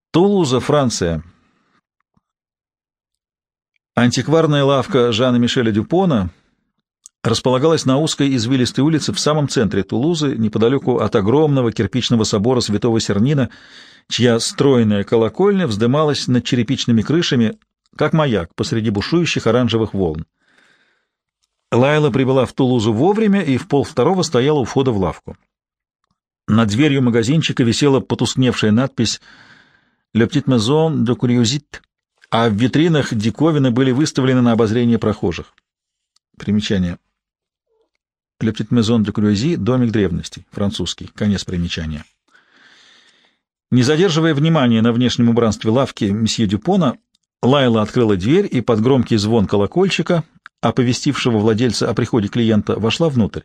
Тулуза, Франция. Антикварная лавка Жана-Мишеля Дюпона располагалась на узкой извилистой улице в самом центре Тулузы, неподалеку от огромного кирпичного собора Святого Сернина, чья стройная колокольня вздымалась над черепичными крышами, как маяк посреди бушующих оранжевых волн. Лайла прибыла в Тулузу вовремя и в 1:30 стояла у входа в лавку. Над дверью магазинчика висела потускневшая надпись «Le Petit Maison de Curiosité», а в витринах диковины были выставлены на обозрение прохожих. Примечание. «Le Petit Maison de Curiosité» — домик древностей, французский, конец примечания. Не задерживая внимания на внешнем убранстве лавки месье Дюпона, Лайла открыла дверь и под громкий звон колокольчика, оповестившего владельца о приходе клиента, вошла внутрь.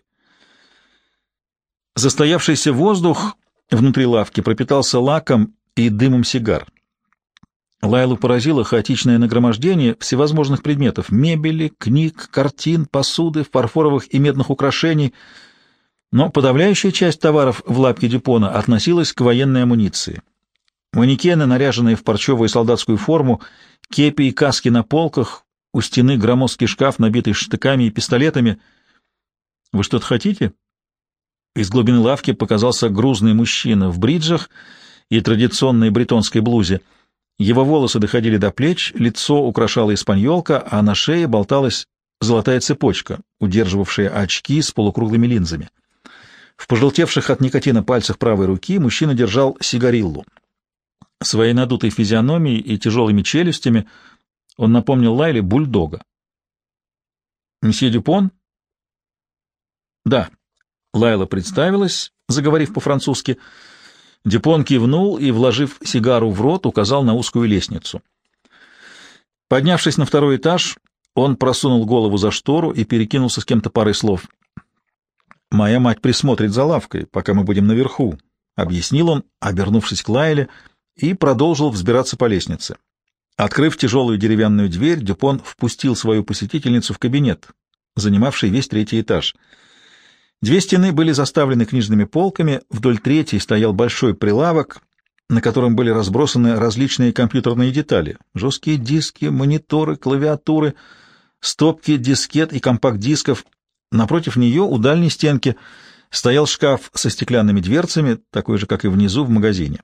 Застоявшийся воздух внутри лавки пропитался лаком и дымом сигар. Лайлу поразило хаотичное нагромождение всевозможных предметов — мебели, книг, картин, посуды, фарфоровых и медных украшений, но подавляющая часть товаров в лавке Дюпона относилась к военной амуниции. Манекены, наряженные в парчевую солдатскую форму, кепи и каски на полках, у стены громоздкий шкаф, набитый штыками и пистолетами. «Вы что-то хотите?» Из глубины лавки показался грузный мужчина в бриджах и традиционной бретонской блузе. Его волосы доходили до плеч, лицо украшала испаньолка, а на шее болталась золотая цепочка, удерживавшая очки с полукруглыми линзами. В пожелтевших от никотина пальцах правой руки мужчина держал сигариллу. Своей надутой физиономией и тяжелыми челюстями он напомнил Лайле бульдога. «Месье Дюпон?» «Да». Лайла представилась, заговорив по-французски. Дюпон кивнул и, вложив сигару в рот, указал на узкую лестницу. Поднявшись на 2-й этаж, он просунул голову за штору и перекинулся с кем-то парой слов. «Моя мать присмотрит за лавкой, пока мы будем наверху», — объяснил он, обернувшись к Лайле, и продолжил взбираться по лестнице. Открыв тяжелую деревянную дверь, Дюпон впустил свою посетительницу в кабинет, занимавший весь 3-й этаж. 2 стены были заставлены книжными полками, вдоль 3-й стоял большой прилавок, на котором были разбросаны различные компьютерные детали — жесткие диски, мониторы, клавиатуры, стопки дискет и компакт-дисков. Напротив нее, у дальней стенки, стоял шкаф со стеклянными дверцами, такой же, как и внизу в магазине.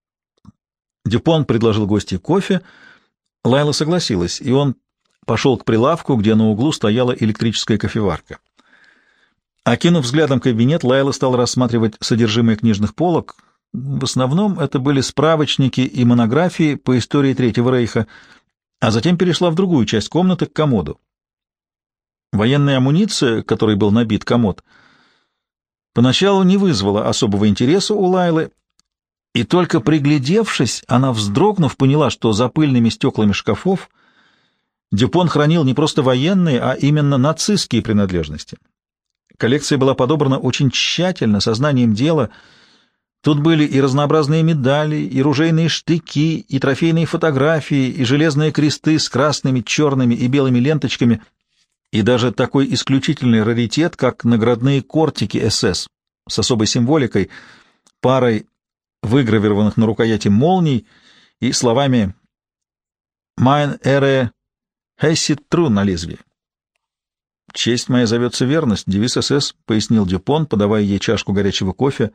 Дюпон предложил гостье кофе, Лайла согласилась, и он пошел к прилавку, где на углу стояла электрическая кофеварка. Окинув взглядом кабинет, Лайла стала рассматривать содержимое книжных полок. В основном это были справочники и монографии по истории Третьего Рейха, а затем перешла в другую часть комнаты к комоду. Военная амуниция, которой был набит комод, поначалу не вызвала особого интереса у Лайлы, и только приглядевшись, она, вздрогнув, поняла, что за пыльными стеклами шкафов Дюпон хранил не просто военные, а именно нацистские принадлежности. Коллекция была подобрана очень тщательно, сознанием дела. Тут были и разнообразные медали, и ружейные штыки, и трофейные фотографии, и железные кресты с красными, черными и белыми ленточками, и даже такой исключительный раритет, как наградные кортики СС с особой символикой, парой выгравированных на рукояти молний и словами «Mein Ehre heißet true» на лезвии. «Честь моя зовется верность», — девиз СС, — пояснил Дюпон, подавая ей чашку горячего кофе.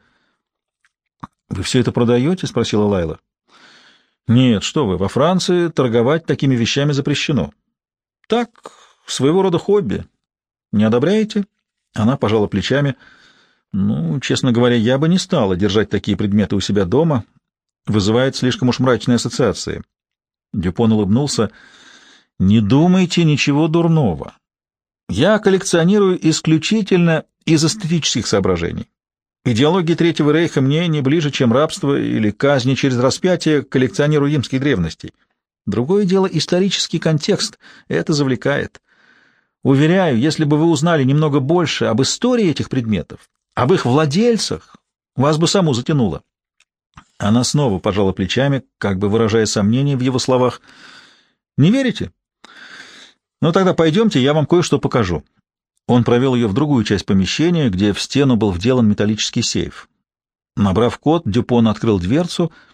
«Вы все это продаете?» — спросила Лайла. «Нет, что вы, во Франции торговать такими вещами запрещено. Так, своего рода хобби. Не одобряете?» Она пожала плечами. «Ну, честно говоря, я бы не стала держать такие предметы у себя дома. Вызывает слишком уж мрачные ассоциации». Дюпон улыбнулся. «Не думайте ничего дурного. Я коллекционирую исключительно из эстетических соображений. Идеология Третьего Рейха мне не ближе, чем рабство или казни через распятие коллекционеру римских древностей. Другое дело — исторический контекст. Это завлекает. Уверяю, если бы вы узнали немного больше об истории этих предметов, об их владельцах, вас бы саму затянуло». Она снова пожала плечами, как бы выражая сомнение в его словах. «Не верите? Ну тогда пойдемте, я вам кое-что покажу». Он провел ее в другую часть помещения, где в стену был вделан металлический сейф. Набрав код, Дюпон открыл дверцу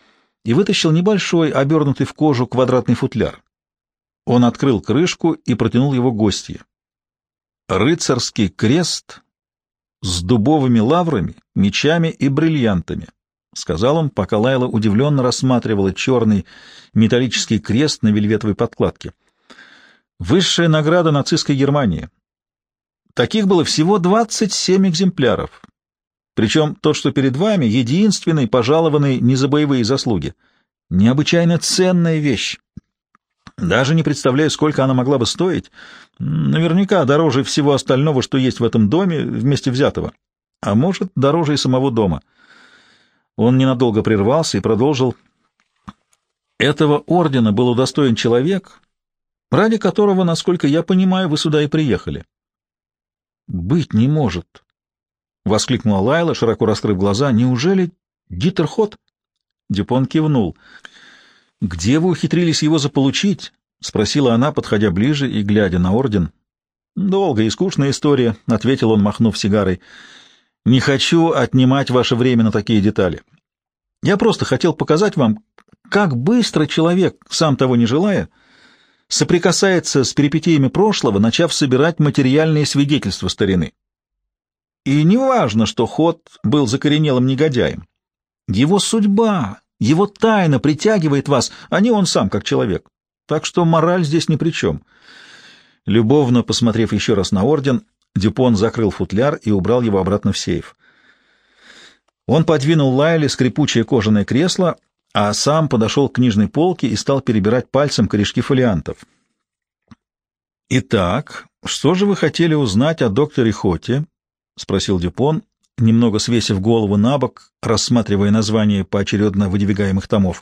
и вытащил небольшой, обернутый в кожу квадратный футляр. Он открыл крышку и протянул его гостье. Рыцарский крест с дубовыми лаврами, мечами и бриллиантами, — сказал он, пока Лайла удивленно рассматривала черный металлический крест на вельветовой подкладке. Высшая награда нацистской Германии. Таких было всего 27 экземпляров. Причем тот, что перед вами, единственный, пожалованный не за боевые заслуги. Необычайно ценная вещь. Даже не представляю, сколько она могла бы стоить. Наверняка дороже всего остального, что есть в этом доме, вместе взятого. А может, дороже и самого дома. Он ненадолго прервался и продолжил. Этого ордена был удостоен человек, ради которого, насколько я понимаю, вы сюда и приехали. «Быть не может!» — воскликнула Лайла, широко раскрыв глаза. «Неужели Дитер Хот?» Дюпон кивнул. «Где вы ухитрились его заполучить?» — спросила она, подходя ближе и глядя на орден. «Долгая и скучная история», — ответил он, махнув сигарой. «Не хочу отнимать ваше время на такие детали. Я просто хотел показать вам, как быстро человек, сам того не желая, соприкасается с перипетиями прошлого, начав собирать материальные свидетельства старины. И не важно, что Хот был закоренелым негодяем. Его судьба, его тайна притягивает вас, а не он сам, как человек. Так что мораль здесь ни при чем». Любовно посмотрев еще раз на орден, Дюпон закрыл футляр и убрал его обратно в сейф. Он подвинул Лайле скрипучее кожаное кресло, а сам подошел к книжной полке и стал перебирать пальцем корешки фолиантов. «Итак, что же вы хотели узнать о докторе Хоте?» — спросил Дюпон, немного свесив голову на бок, рассматривая названия поочередно выдвигаемых томов.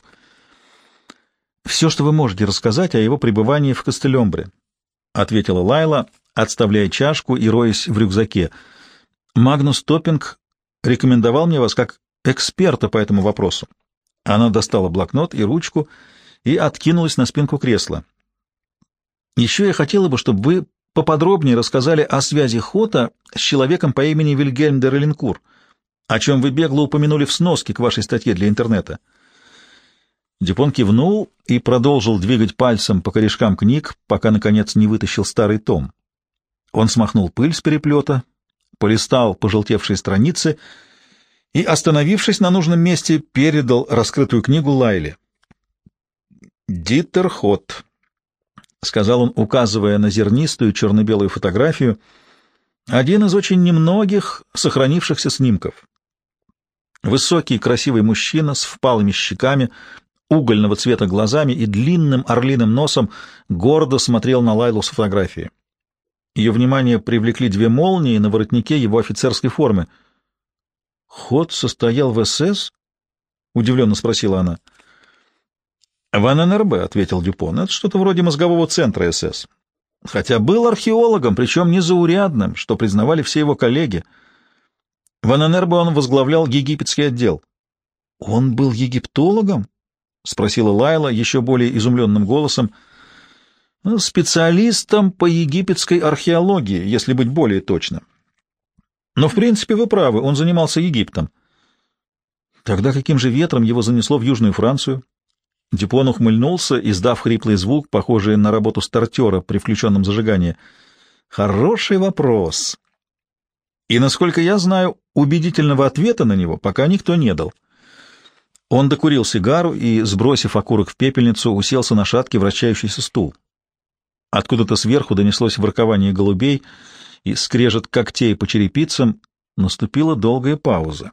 «Все, что вы можете рассказать о его пребывании в Кастельомбре», — ответила Лайла, отставляя чашку и роясь в рюкзаке. «Магнус Топпинг рекомендовал мне вас как эксперта по этому вопросу». Она достала блокнот и ручку и откинулась на спинку кресла. «Еще я хотела бы, чтобы вы поподробнее рассказали о связи Хота с человеком по имени Вильгельм де Реленкур, о чем вы бегло упомянули в сноске к вашей статье для интернета». Дюпон кивнул и продолжил двигать пальцем по корешкам книг, пока, наконец, не вытащил старый том. Он смахнул пыль с переплета, полистал пожелтевшие страницы и, остановившись на нужном месте, передал раскрытую книгу Лайле. «Дитер Хот», — сказал он, указывая на зернистую черно-белую фотографию, — «один из очень немногих сохранившихся снимков. Высокий красивый мужчина с впалыми щеками, угольного цвета глазами и длинным орлиным носом гордо смотрел на Лайлу с фотографии. Ее внимание привлекли две молнии на воротнике его офицерской формы. «Хот состоял в СС?» — удивленно спросила она. «В ННРБ», — ответил Дюпон. «Это что-то вроде мозгового центра СС. Хотя был археологом, причем незаурядным, что признавали все его коллеги. В ННРБ он возглавлял египетский отдел». «Он был египтологом?» — спросила Лайла еще более изумленным голосом. «Специалистом по египетской археологии, если быть более точным. Но, в принципе, вы правы, он занимался Египтом». «Тогда каким же ветром его занесло в Южную Францию?» Дюпон ухмыльнулся, издав хриплый звук, похожий на работу стартера при включенном зажигании. «Хороший вопрос. И, насколько я знаю, убедительного ответа на него пока никто не дал». Он докурил сигару и, сбросив окурок в пепельницу, уселся на шаткий вращающийся стул. Откуда-то сверху донеслось воркование голубей и скрежет когтей по черепицам. Наступила долгая пауза.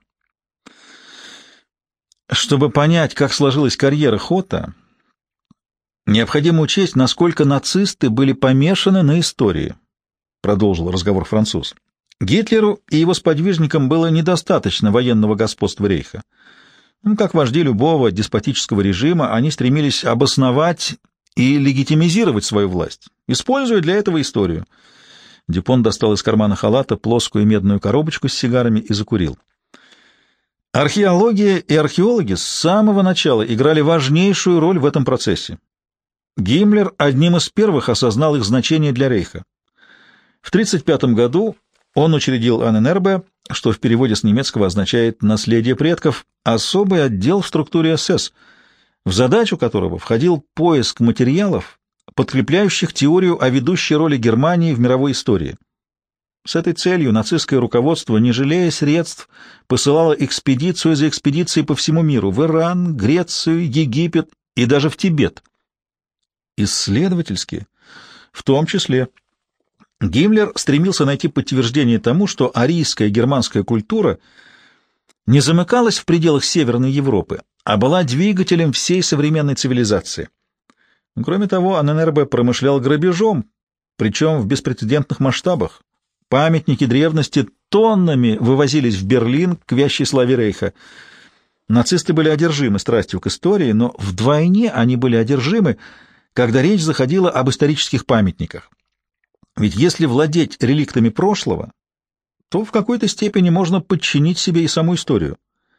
Чтобы понять, как сложилась карьера Хота, необходимо учесть, насколько нацисты были помешаны на истории, продолжил разговор француз. Гитлеру и его сподвижникам было недостаточно военного господства Рейха. Как вожди любого деспотического режима, они стремились обосновать и легитимизировать свою власть, используя для этого историю. Дюпон достал из кармана халата плоскую медную коробочку с сигарами и закурил. Археология и археологи с самого начала играли важнейшую роль в этом процессе. Гиммлер одним из первых осознал их значение для Рейха. В 1935 году он учредил ННРБ, что в переводе с немецкого означает «наследие предков», особый отдел в структуре СС, в задачу которого входил поиск материалов, подкрепляющих теорию о ведущей роли Германии в мировой истории. С этой целью нацистское руководство, не жалея средств, посылало экспедицию за экспедицией по всему миру — в Иран, Грецию, Египет и даже в Тибет. Исследовательские, в том числе. Гиммлер стремился найти подтверждение тому, что арийская германская культура не замыкалась в пределах Северной Европы, а была двигателем всей современной цивилизации. Кроме того, АННРБ промышлял грабежом, причем в беспрецедентных масштабах. Памятники древности тоннами вывозились в Берлин к вящей славе Рейха. Нацисты были одержимы страстью к истории, но вдвойне они были одержимы, когда речь заходила об исторических памятниках. Ведь если владеть реликтами прошлого, то в какой-то степени можно подчинить себе и саму историю.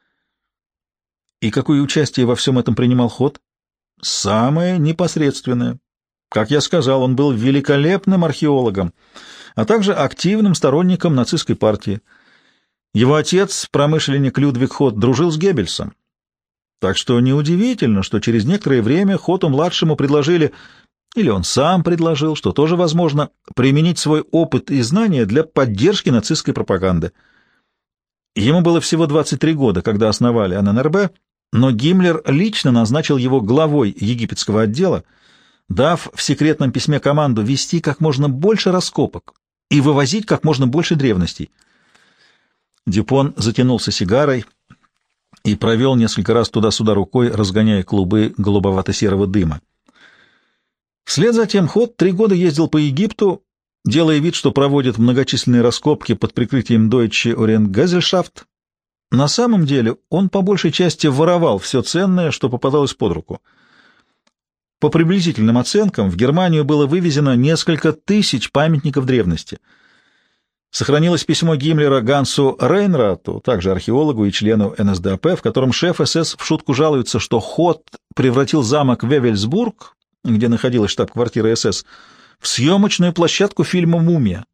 И какое участие во всем этом принимал Ход? Самое непосредственное. Как я сказал, он был великолепным археологом, а также активным сторонником нацистской партии. Его отец, промышленник Людвиг Ход, дружил с Геббельсом. Так что неудивительно, что через некоторое время Хоту-младшему предложили, или он сам предложил, что тоже возможно, применить свой опыт и знания для поддержки нацистской пропаганды. Ему было всего 23 года, когда основали АННРБ, но Гиммлер лично назначил его главой египетского отдела, дав в секретном письме команду вести как можно больше раскопок и вывозить как можно больше древностей. Дюпон затянулся сигарой и провел несколько раз туда-сюда рукой, разгоняя клубы голубовато-серого дыма. Вслед за тем Ход 3 года ездил по Египту, делая вид, что проводит многочисленные раскопки под прикрытием Deutsche Orientgesellschaft. На самом деле он по большей части воровал все ценное, что попадалось под руку. По приблизительным оценкам, в Германию было вывезено несколько тысяч памятников древности. Сохранилось письмо Гиммлера Гансу Рейнрату, также археологу и члену НСДАП, в котором шеф СС в шутку жалуется, что Ход превратил замок Вевельсбург, где находилась штаб-квартира СС, в съемочную площадку фильма «Мумия».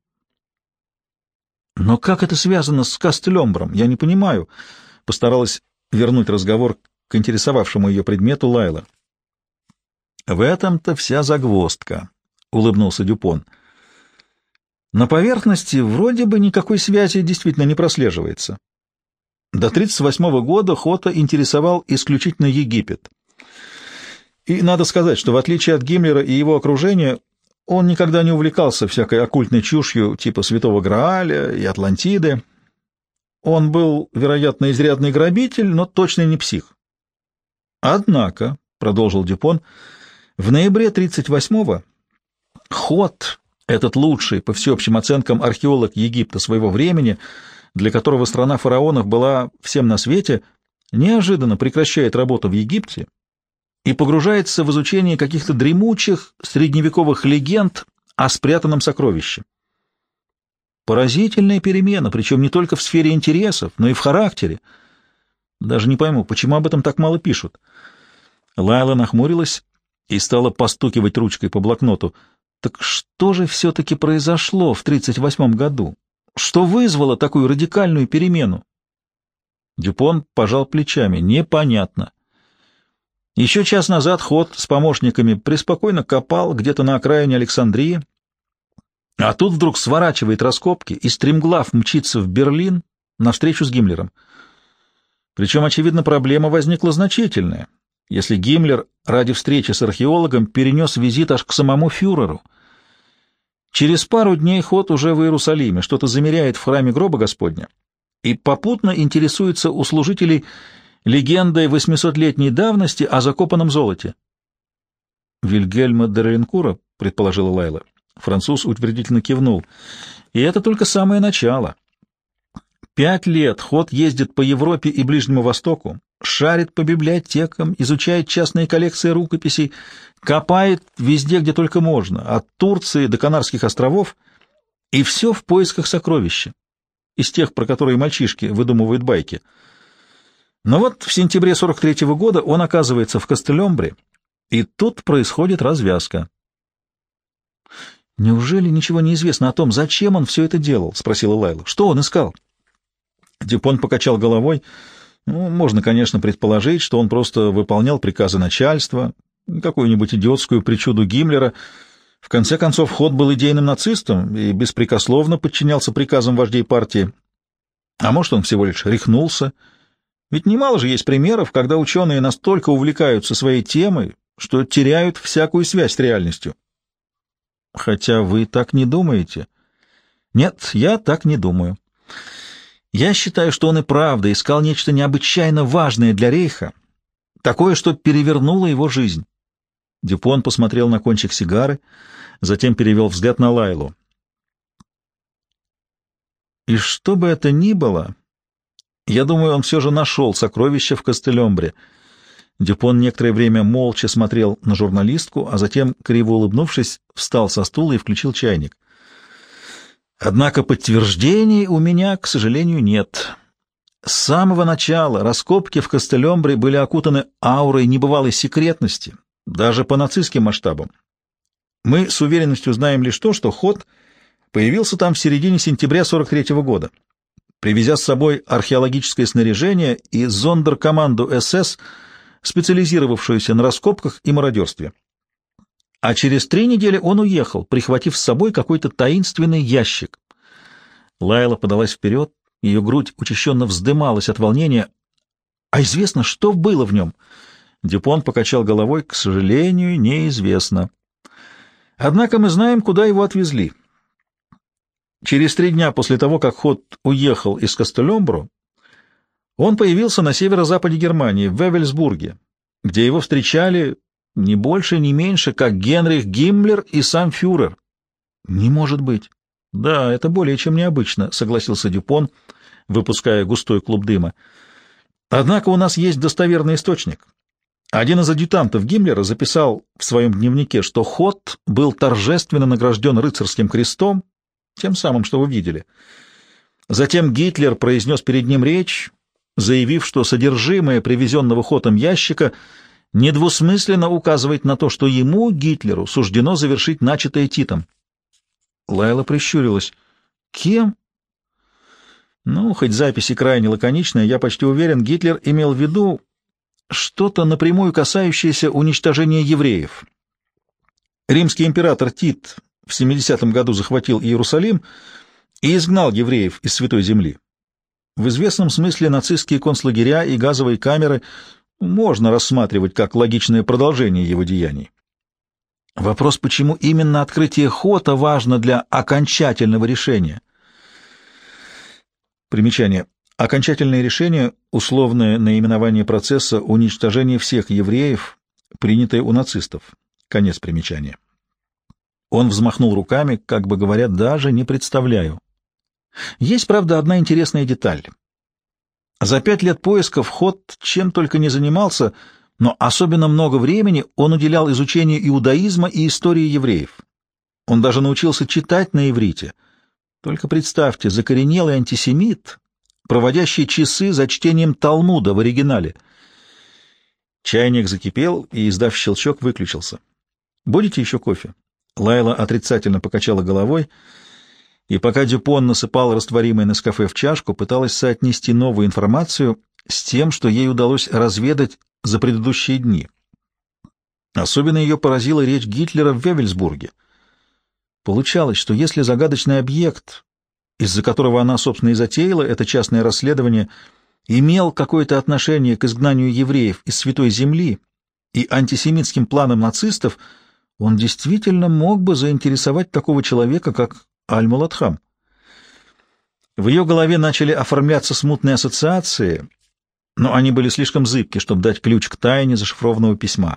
Но как это связано с Кастелембром? Я не понимаю. Постаралась вернуть разговор к интересовавшему ее предмету Лайла. В этом-то вся загвоздка, — улыбнулся Дюпон. На поверхности вроде бы никакой связи действительно не прослеживается. До 1938 года Хота интересовал исключительно Египет. И надо сказать, что в отличие от Гиммлера и его окружения, он никогда не увлекался всякой оккультной чушью типа Святого Грааля и Атлантиды. Он был, вероятно, изрядный грабитель, но точно не псих. Однако, — продолжил Дюпон, — в ноябре 1938-го Ход, этот лучший, по всеобщим оценкам, археолог Египта своего времени, для которого страна фараонов была всем на свете, неожиданно прекращает работу в Египте и погружается в изучение каких-то дремучих средневековых легенд о спрятанном сокровище. Поразительная перемена, причем не только в сфере интересов, но и в характере. Даже не пойму, почему об этом так мало пишут. Лайла нахмурилась и стала постукивать ручкой по блокноту. Так что же все-таки произошло в 1938 году? Что вызвало такую радикальную перемену? Дюпон пожал плечами. Непонятно. Еще час назад Ход с помощниками преспокойно копал где-то на окраине Александрии, а тут вдруг сворачивает раскопки и стремглав мчится в Берлин на встречу с Гиммлером. Причем, очевидно, проблема возникла значительная, если Гиммлер ради встречи с археологом перенес визит аж к самому фюреру. Через пару дней Ход уже в Иерусалиме что-то замеряет в храме гроба Господня и попутно интересуется у служителей легендой 800-летней давности о закопанном золоте. «Вильгельма де Ренкура», — предположила Лайла. Француз утвердительно кивнул. «И это только самое начало. 5 лет Ход ездит по Европе и Ближнему Востоку, шарит по библиотекам, изучает частные коллекции рукописей, копает везде, где только можно, от Турции до Канарских островов, и все в поисках сокровища, из тех, про которые мальчишки выдумывают байки. Но вот в сентябре 43-го года он оказывается в Кастелембре, и тут происходит развязка. «Неужели ничего не известно о том, зачем он все это делал?» — спросила Лайла. «Что он искал?» Дюпон покачал головой. Ну, можно, конечно, предположить, что он просто выполнял приказы начальства, какую-нибудь идиотскую причуду Гиммлера. В конце концов, Ход был идейным нацистом и беспрекословно подчинялся приказам вождей партии. А может, он всего лишь рехнулся. Ведь немало же есть примеров, когда ученые настолько увлекаются своей темой, что теряют всякую связь с реальностью. Хотя вы так не думаете. Нет, я так не думаю. Я считаю, что он и правда искал нечто необычайно важное для Рейха, такое, что перевернуло его жизнь. Дюпон посмотрел на кончик сигары, затем перевел взгляд на Лайлу. И что бы это ни было, я думаю, он все же нашел сокровище в Кастелембре. Дюпон некоторое время молча смотрел на журналистку, а затем, криво улыбнувшись, встал со стула и включил чайник. Однако подтверждений у меня, к сожалению, нет. С самого начала раскопки в Кастелембре были окутаны аурой небывалой секретности, даже по нацистским масштабам. Мы с уверенностью знаем лишь то, что Ход появился там в середине сентября 43-го года, привезя с собой археологическое снаряжение и зондеркоманду СС, специализировавшуюся на раскопках и мародерстве. А через 3 недели он уехал, прихватив с собой какой-то таинственный ящик. Лайла подалась вперед, ее грудь учащенно вздымалась от волнения. А известно, что было в нем? Дюпон покачал головой. К сожалению, неизвестно. Однако мы знаем, куда его отвезли. Через 3 дня после того, как Ход уехал из Кастелембру, он появился на северо-западе Германии, в Вевельсбурге, где его встречали ни больше, ни меньше, как Генрих Гиммлер и сам фюрер. Не может быть. Да, это более чем необычно, согласился Дюпон, выпуская густой клуб дыма. Однако у нас есть достоверный источник. Один из адъютантов Гиммлера записал в своем дневнике, что Ход был торжественно награжден рыцарским крестом, тем самым, что вы видели. Затем Гитлер произнес перед ним речь, заявив, что содержимое привезенного Ходом ящика недвусмысленно указывает на то, что ему, Гитлеру, суждено завершить начатое Титом. Лайла прищурилась. Кем? Ну, хоть запись и крайне лаконичная, я почти уверен, Гитлер имел в виду что-то напрямую касающееся уничтожения евреев. Римский император Тит в 70-м году захватил Иерусалим и изгнал евреев из Святой Земли. В известном смысле нацистские концлагеря и газовые камеры можно рассматривать как логичное продолжение его деяний. Вопрос, почему именно открытие Хота важно для окончательного решения. Примечание. Окончательное решение — условное наименование процесса уничтожения всех евреев, принятое у нацистов. Конец примечания. Он взмахнул руками, как бы говоря, даже не представляю. Есть, правда, одна интересная деталь. За 5 лет поисков Ход чем только не занимался, но особенно много времени он уделял изучению иудаизма и истории евреев. Он даже научился читать на иврите. Только представьте, закоренелый антисемит, проводящий часы за чтением Талмуда в оригинале. Чайник закипел и, издав щелчок, выключился. «Будете еще кофе?» Лайла отрицательно покачала головой, и пока Дюпон насыпал растворимое Нескафе в чашку, пыталась соотнести новую информацию с тем, что ей удалось разведать за предыдущие дни. Особенно ее поразила речь Гитлера в Вевельсбурге. Получалось, что если загадочный объект, из-за которого она, собственно, и затеяла это частное расследование, имел какое-то отношение к изгнанию евреев из Святой Земли и антисемитским планам нацистов, он действительно мог бы заинтересовать такого человека, как Аль-Мулатхам. В ее голове начали оформляться смутные ассоциации, но они были слишком зыбки, чтобы дать ключ к тайне зашифрованного письма.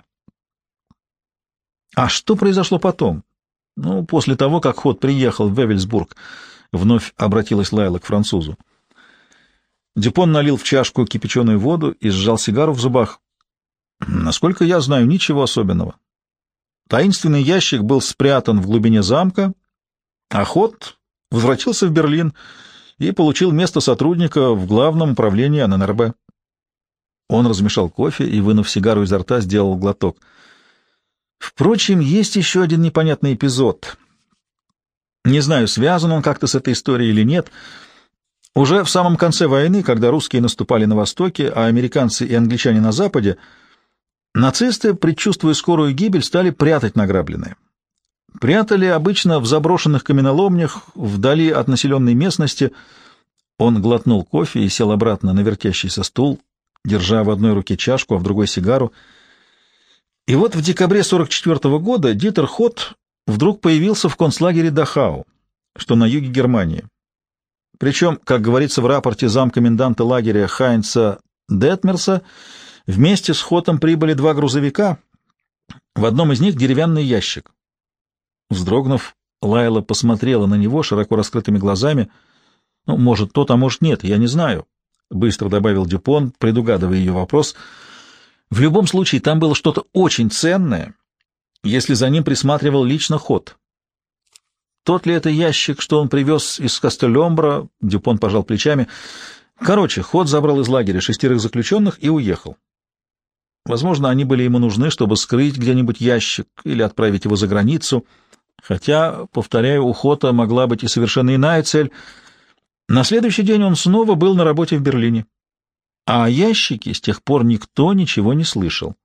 А что произошло потом? Ну, после того, как Ход приехал в Вевельсбург, вновь обратилась Лайла к французу. Дюпон налил в чашку кипяченую воду и сжал сигару в зубах. Насколько я знаю, ничего особенного. Таинственный ящик был спрятан в глубине замка, а Ход возвратился в Берлин и получил место сотрудника в главном управлении ННРБ. Он размешал кофе и, вынув сигару изо рта, сделал глоток. Впрочем, есть еще один непонятный эпизод. Не знаю, связан он как-то с этой историей или нет. Уже в самом конце войны, когда русские наступали на востоке, а американцы и англичане на западе, нацисты, предчувствуя скорую гибель, стали прятать награбленное. Прятали обычно в заброшенных каменоломнях, вдали от населенной местности. Он глотнул кофе и сел обратно на вертящийся стул, держа в одной руке чашку, а в другой сигару. И вот в декабре 1944 года Дитер Хот вдруг появился в концлагере Дахау, что на юге Германии. Причем, как говорится в рапорте замкоменданта лагеря Хайнца Детмерса, вместе с Хотом прибыли 2 грузовика, в одном из них деревянный ящик. Вздрогнув, Лайла посмотрела на него широко раскрытыми глазами. «Ну, может, тот, а может, нет, я не знаю», — быстро добавил Дюпон, предугадывая ее вопрос. «В любом случае, там было что-то очень ценное, если за ним присматривал лично Хот. Тот ли это ящик, что он привез из Кастельомбра?» — Дюпон пожал плечами. «Короче, Хот забрал из лагеря 6 заключенных и уехал. Возможно, они были ему нужны, чтобы скрыть где-нибудь ящик или отправить его за границу. Хотя, повторяю, у Хота могла быть и совершенно иная цель. На следующий день он снова был на работе в Берлине. А о ящике с тех пор никто ничего не слышал.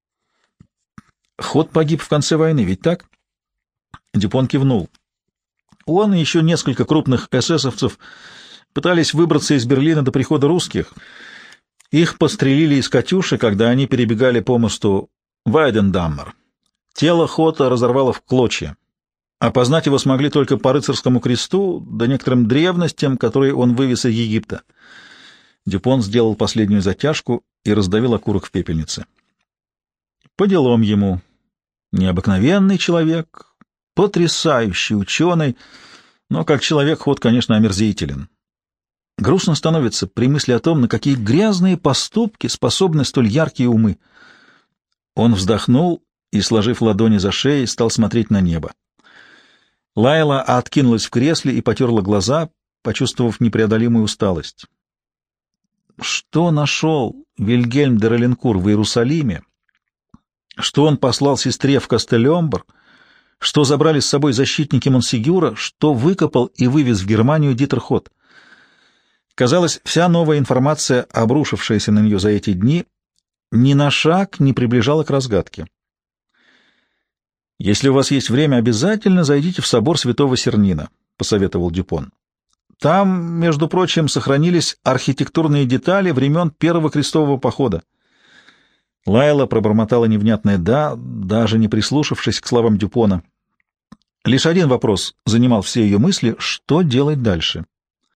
Хот погиб в конце войны, ведь так?» Дюпон кивнул. Он и еще несколько крупных эсэсовцев пытались выбраться из Берлина до прихода русских. Их пострелили из «Катюши», когда они перебегали по мосту Вайдендаммер. Тело Хота разорвало в клочья. Опознать его смогли только по рыцарскому кресту, да некоторым древностям, которые он вывез из Египта. Дюпон сделал последнюю затяжку и раздавил окурок в пепельнице. По делам ему. Необыкновенный человек, потрясающий ученый, но как человек Хот, конечно, омерзителен. Грустно становится при мысли о том, на какие грязные поступки способны столь яркие умы. Он вздохнул и, сложив ладони за шеей, стал смотреть на небо. Лайла откинулась в кресле и потерла глаза, почувствовав непреодолимую усталость. Что нашел Вильгельм де Роленкур в Иерусалиме? Что он послал сестре в Кастельомбр? Что забрали с собой защитники Монсегюра? Что выкопал и вывез в Германию Дитер Хот? Казалось, вся новая информация, обрушившаяся на нее за эти дни, ни на шаг не приближала к разгадке. «Если у вас есть время, обязательно зайдите в собор святого Сернина», — посоветовал Дюпон. «Там, между прочим, сохранились архитектурные детали времен Первого крестового похода». Лайла пробормотала невнятное «да», даже не прислушавшись к словам Дюпона. Лишь один вопрос занимал все ее мысли — что делать дальше?